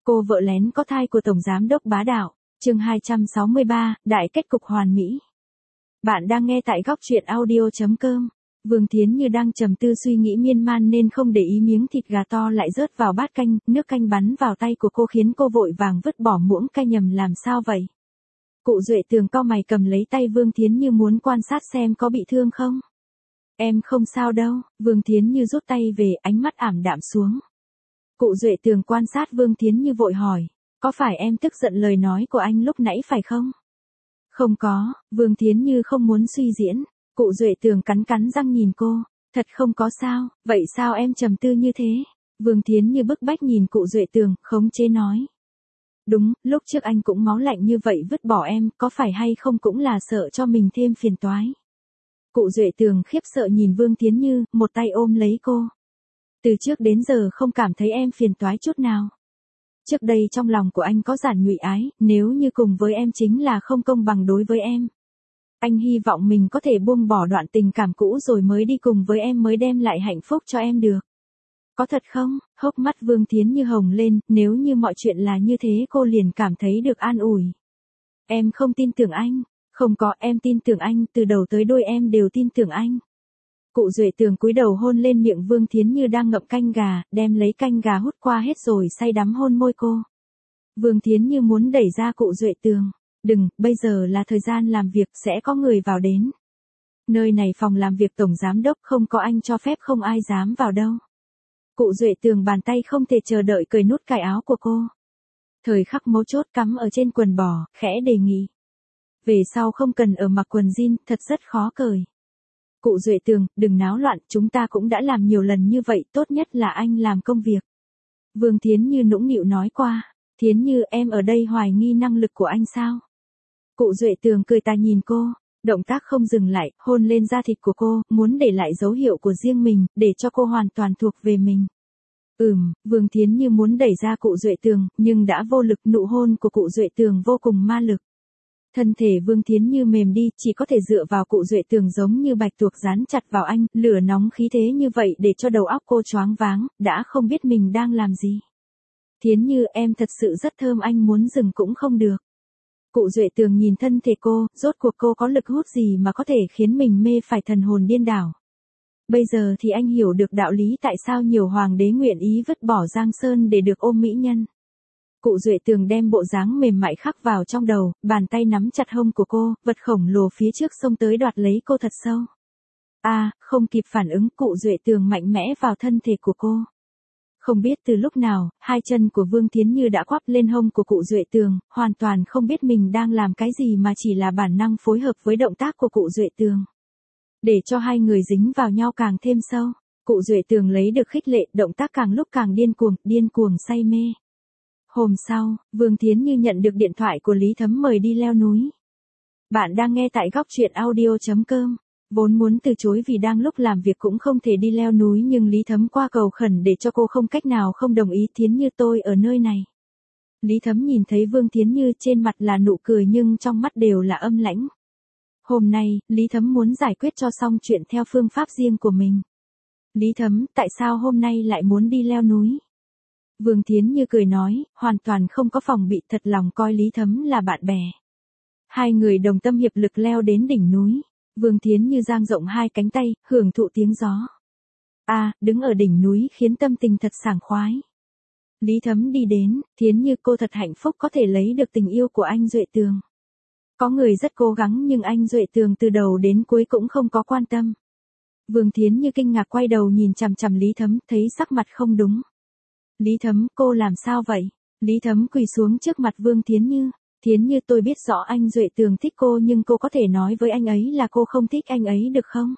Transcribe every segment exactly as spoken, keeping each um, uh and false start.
Cô vợ lén có thai của Tổng Giám đốc bá đạo, chương hai trăm sáu mươi ba, đại kết cục hoàn mỹ. Bạn đang nghe tại góc truyện audio.com. Vương Thiến Như đang trầm tư suy nghĩ miên man nên không để ý miếng thịt gà to lại rớt vào bát canh, nước canh bắn vào tay của cô khiến cô vội vàng vứt bỏ muỗng canh. Nhầm làm sao vậy? Cụ Duệ Tường cau mày cầm lấy tay Vương Thiến Như muốn quan sát xem có bị thương không. Em không sao đâu, Vương Thiến Như rút tay về, ánh mắt ảm đạm xuống. Cụ Duệ Tường quan sát Vương Thiến Như vội hỏi, có phải em tức giận lời nói của anh lúc nãy phải không? Không có, Vương Thiến Như không muốn suy diễn. Cụ Duệ Tường cắn cắn răng nhìn cô, thật không có sao, vậy sao em trầm tư như thế? Vương Thiến Như bức bách nhìn cụ Duệ Tường, khống chế nói. Đúng, lúc trước anh cũng máu lạnh như vậy vứt bỏ em, có phải hay không cũng là sợ cho mình thêm phiền toái. Cụ Duệ Tường khiếp sợ nhìn Vương Thiến Như, một tay ôm lấy cô. Từ trước đến giờ không cảm thấy em phiền toái chút nào. Trước đây trong lòng của anh có giản nhụy ái, nếu như cùng với em chính là không công bằng đối với em. Anh hy vọng mình có thể buông bỏ đoạn tình cảm cũ rồi mới đi cùng với em mới đem lại hạnh phúc cho em được. Có thật không? Hốc mắt Vương Thiến Như hồng lên, nếu như mọi chuyện là như thế cô liền cảm thấy được an ủi. Em không tin tưởng anh. Không có, em tin tưởng anh, từ đầu tới đuôi em đều tin tưởng anh. Cụ Duệ Tường cúi đầu hôn lên miệng Vương Thiến Như đang ngậm canh gà, đem lấy canh gà hút qua hết rồi say đắm hôn môi cô. Vương Thiến Như muốn đẩy ra cụ Duệ Tường. Đừng, bây giờ là thời gian làm việc, sẽ có người vào đến. Nơi này phòng làm việc Tổng Giám đốc, không có anh cho phép không ai dám vào đâu. Cụ Duệ Tường bàn tay không thể chờ đợi cởi nút cài áo của cô. Thời khắc mấu chốt cắm ở trên quần bò, khẽ đề nghị. Về sau không cần ở mặc quần jean, thật rất khó cởi. Cụ Duệ Tường, đừng náo loạn, chúng ta cũng đã làm nhiều lần như vậy, tốt nhất là anh làm công việc. Vương Thiến Như nũng nịu nói qua, Thiến Như em ở đây hoài nghi năng lực của anh sao? Cụ Duệ Tường cười tà nhìn cô, động tác không dừng lại, hôn lên da thịt của cô, muốn để lại dấu hiệu của riêng mình, để cho cô hoàn toàn thuộc về mình. Ừm, Vương Thiến Như muốn đẩy ra cụ Duệ Tường, nhưng đã vô lực, nụ hôn của cụ Duệ Tường vô cùng ma lực. Thân thể Vương Thiến Như mềm đi, chỉ có thể dựa vào cụ Duệ Tường giống như bạch tuộc dán chặt vào anh, lửa nóng khí thế như vậy để cho đầu óc cô choáng váng, đã không biết mình đang làm gì. Thiến Như em thật sự rất thơm, anh muốn dừng cũng không được. Cụ Duệ Tường nhìn thân thể cô, rốt cuộc cô có lực hút gì mà có thể khiến mình mê phải thần hồn điên đảo. Bây giờ thì anh hiểu được đạo lý tại sao nhiều hoàng đế nguyện ý vứt bỏ Giang Sơn để được ôm mỹ nhân. Cụ Duệ Tường đem bộ dáng mềm mại khắc vào trong đầu, bàn tay nắm chặt hông của cô, vật khổng lồ phía trước xông tới đoạt lấy cô thật sâu. A, à, không kịp phản ứng, cụ Duệ Tường mạnh mẽ vào thân thể của cô. Không biết từ lúc nào, hai chân của Vương Thiến Như đã quắp lên hông của cụ Duệ Tường, hoàn toàn không biết mình đang làm cái gì mà chỉ là bản năng phối hợp với động tác của cụ Duệ Tường. Để cho hai người dính vào nhau càng thêm sâu, cụ Duệ Tường lấy được khích lệ, động tác càng lúc càng điên cuồng, điên cuồng say mê. Hôm sau, Vương Thiến Như nhận được điện thoại của Lý Thấm mời đi leo núi. Bạn đang nghe tại góc truyện audio.com. Vốn muốn từ chối vì đang lúc làm việc cũng không thể đi leo núi nhưng Lý Thấm qua cầu khẩn để cho cô không cách nào không đồng ý. Thiến Như tôi ở nơi này. Lý Thấm nhìn thấy Vương Thiến Như trên mặt là nụ cười nhưng trong mắt đều là âm lãnh. Hôm nay, Lý Thấm muốn giải quyết cho xong chuyện theo phương pháp riêng của mình. Lý Thấm, tại sao hôm nay lại muốn đi leo núi? Vương Thiến Như cười nói, hoàn toàn không có phòng bị, thật lòng coi Lý Thấm là bạn bè. Hai người đồng tâm hiệp lực leo đến đỉnh núi. Vương Thiến Như dang rộng hai cánh tay, hưởng thụ tiếng gió. A, à, đứng ở đỉnh núi khiến tâm tình thật sảng khoái. Lý Thấm đi đến, Thiến Như cô thật hạnh phúc có thể lấy được tình yêu của anh Duệ Tường. Có người rất cố gắng nhưng anh Duệ Tường từ đầu đến cuối cũng không có quan tâm. Vương Thiến Như kinh ngạc quay đầu nhìn chằm chằm Lý Thấm, thấy sắc mặt không đúng. Lý Thấm, cô làm sao vậy? Lý Thấm quỳ xuống trước mặt Vương Thiến Như. Thiến Như tôi biết rõ anh Duệ Tường thích cô nhưng cô có thể nói với anh ấy là cô không thích anh ấy được không?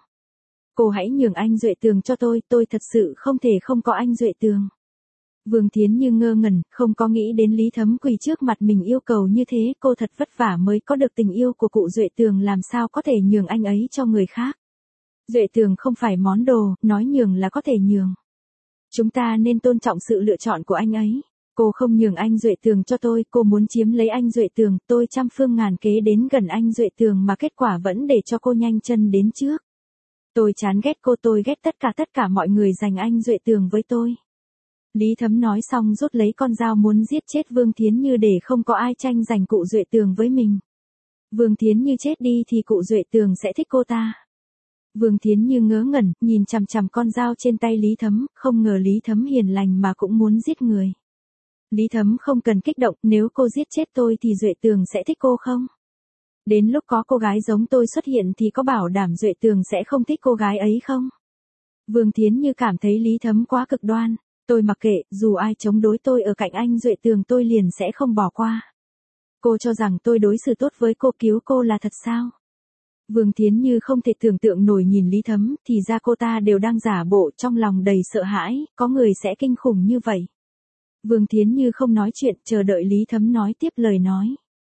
Cô hãy nhường anh Duệ Tường cho tôi, tôi thật sự không thể không có anh Duệ Tường. Vương Thiến Như ngơ ngẩn, không có nghĩ đến Lý Thấm quỳ trước mặt mình yêu cầu như thế, cô thật vất vả mới có được tình yêu của cụ Duệ Tường làm sao có thể nhường anh ấy cho người khác. Duệ Tường không phải món đồ, nói nhường là có thể nhường. Chúng ta nên tôn trọng sự lựa chọn của anh ấy. Cô không nhường anh Duệ Tường cho tôi, cô muốn chiếm lấy anh Duệ Tường, tôi trăm phương ngàn kế đến gần anh Duệ Tường mà kết quả vẫn để cho cô nhanh chân đến trước. Tôi chán ghét cô, tôi ghét tất cả tất cả mọi người giành anh Duệ Tường với tôi. Lý Thấm nói xong rút lấy con dao muốn giết chết Vương Thiến Như để không có ai tranh giành cụ Duệ Tường với mình. Vương Thiến Như chết đi thì cụ Duệ Tường sẽ thích cô ta. Vương Thiến Như ngớ ngẩn, nhìn chằm chằm con dao trên tay Lý Thấm, không ngờ Lý Thấm hiền lành mà cũng muốn giết người. Lý Thấm không cần kích động, nếu cô giết chết tôi thì Duệ Tường sẽ thích cô không? Đến lúc có cô gái giống tôi xuất hiện thì có bảo đảm Duệ Tường sẽ không thích cô gái ấy không? Vương Thiến Như cảm thấy Lý Thấm quá cực đoan. Tôi mặc kệ, dù ai chống đối tôi ở cạnh anh Duệ Tường tôi liền sẽ không bỏ qua. Cô cho rằng tôi đối xử tốt với cô, cứu cô là thật sao? Vương Thiến Như không thể tưởng tượng nổi nhìn Lý Thấm, thì ra cô ta đều đang giả bộ, trong lòng đầy sợ hãi, có người sẽ kinh khủng như vậy. Vương Thiến Như không nói chuyện, chờ đợi Lý Thấm nói tiếp lời nói.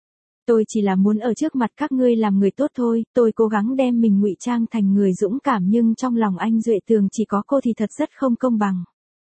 Tôi chỉ là muốn ở trước mặt các ngươi làm người tốt thôi, tôi cố gắng đem mình ngụy trang thành người dũng cảm nhưng trong lòng anh Duệ Tường chỉ có cô thì thật rất không công bằng.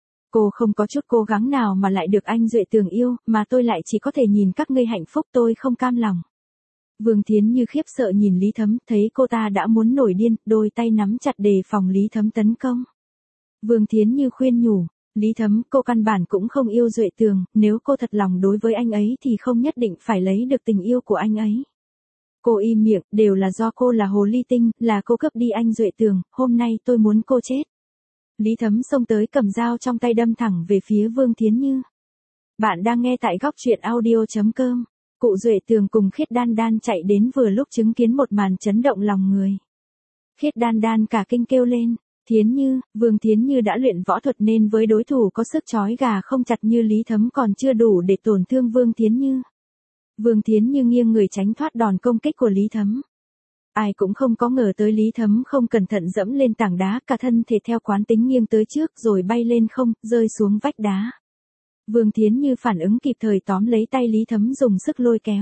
Cô không có chút cố gắng nào mà lại được anh Duệ Tường yêu, mà tôi lại chỉ có thể nhìn các ngươi hạnh phúc, tôi không cam lòng. Vương Thiến Như khiếp sợ nhìn Lý Thấm, thấy cô ta đã muốn nổi điên, đôi tay nắm chặt đề phòng Lý Thấm tấn công. Vương Thiến Như khuyên nhủ, Lý Thấm, cô căn bản cũng không yêu Duệ Tường, nếu cô thật lòng đối với anh ấy thì không nhất định phải lấy được tình yêu của anh ấy. Cô im miệng, đều là do cô là hồ ly tinh, là cô cướp đi anh Duệ Tường, hôm nay tôi muốn cô chết. Lý Thấm xông tới cầm dao trong tay đâm thẳng về phía Vương Thiến Như. Bạn đang nghe tại góc truyện audio chấm com. Cụ Duệ Tường cùng Khiết Đan Đan chạy đến vừa lúc chứng kiến một màn chấn động lòng người. Khiết Đan Đan cả kinh kêu lên, Thiến Như, Vương Thiến Như đã luyện võ thuật nên với đối thủ có sức trói gà không chặt như Lý Thấm còn chưa đủ để tổn thương Vương Thiến Như. Vương Thiến Như nghiêng người tránh thoát đòn công kích của Lý Thấm. Ai cũng không có ngờ tới Lý Thấm không cẩn thận dẫm lên tảng đá, cả thân thể theo quán tính nghiêng tới trước rồi bay lên không, rơi xuống vách đá. Vương Thiến Như phản ứng kịp thời tóm lấy tay Lý Thấm dùng sức lôi kéo.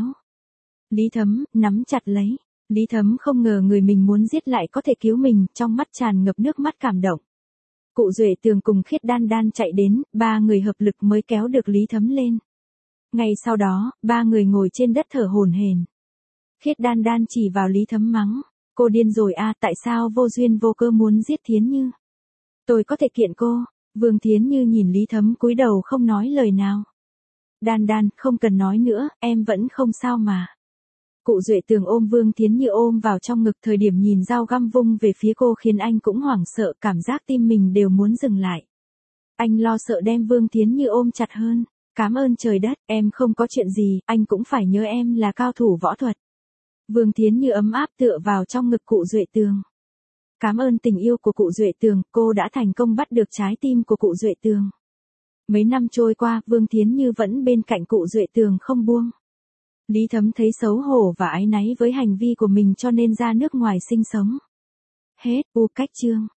Lý Thấm, nắm chặt lấy. Lý Thấm không ngờ người mình muốn giết lại có thể cứu mình, trong mắt tràn ngập nước mắt cảm động. Cụ Duệ Tường cùng Khiết Đan Đan chạy đến, ba người hợp lực mới kéo được Lý Thấm lên. Ngay sau đó, ba người ngồi trên đất thở hổn hển. Khiết Đan Đan chỉ vào Lý Thấm mắng, cô điên rồi à, tại sao vô duyên vô cơ muốn giết Thiến Như? Tôi có thể kiện cô. Vương Thiến Như nhìn Lý Thấm cúi đầu không nói lời nào. Đan Đan, không cần nói nữa, em vẫn không sao mà. Cụ Duệ Tường ôm Vương Thiến Như ôm vào trong ngực, thời điểm nhìn dao găm vung về phía cô khiến anh cũng hoảng sợ, cảm giác tim mình đều muốn dừng lại. Anh lo sợ đem Vương Thiến Như ôm chặt hơn. Cảm ơn trời đất, em không có chuyện gì, anh cũng phải nhớ em là cao thủ võ thuật. Vương Thiến Như ấm áp tựa vào trong ngực cụ Duệ Tường. Cảm ơn tình yêu của cụ Duệ Tường, cô đã thành công bắt được trái tim của cụ Duệ Tường. Mấy năm trôi qua, Vương Thiến Như vẫn bên cạnh cụ Duệ Tường không buông. Lý Thấm thấy xấu hổ và áy náy với hành vi của mình cho nên ra nước ngoài sinh sống. Hết, u cách chương.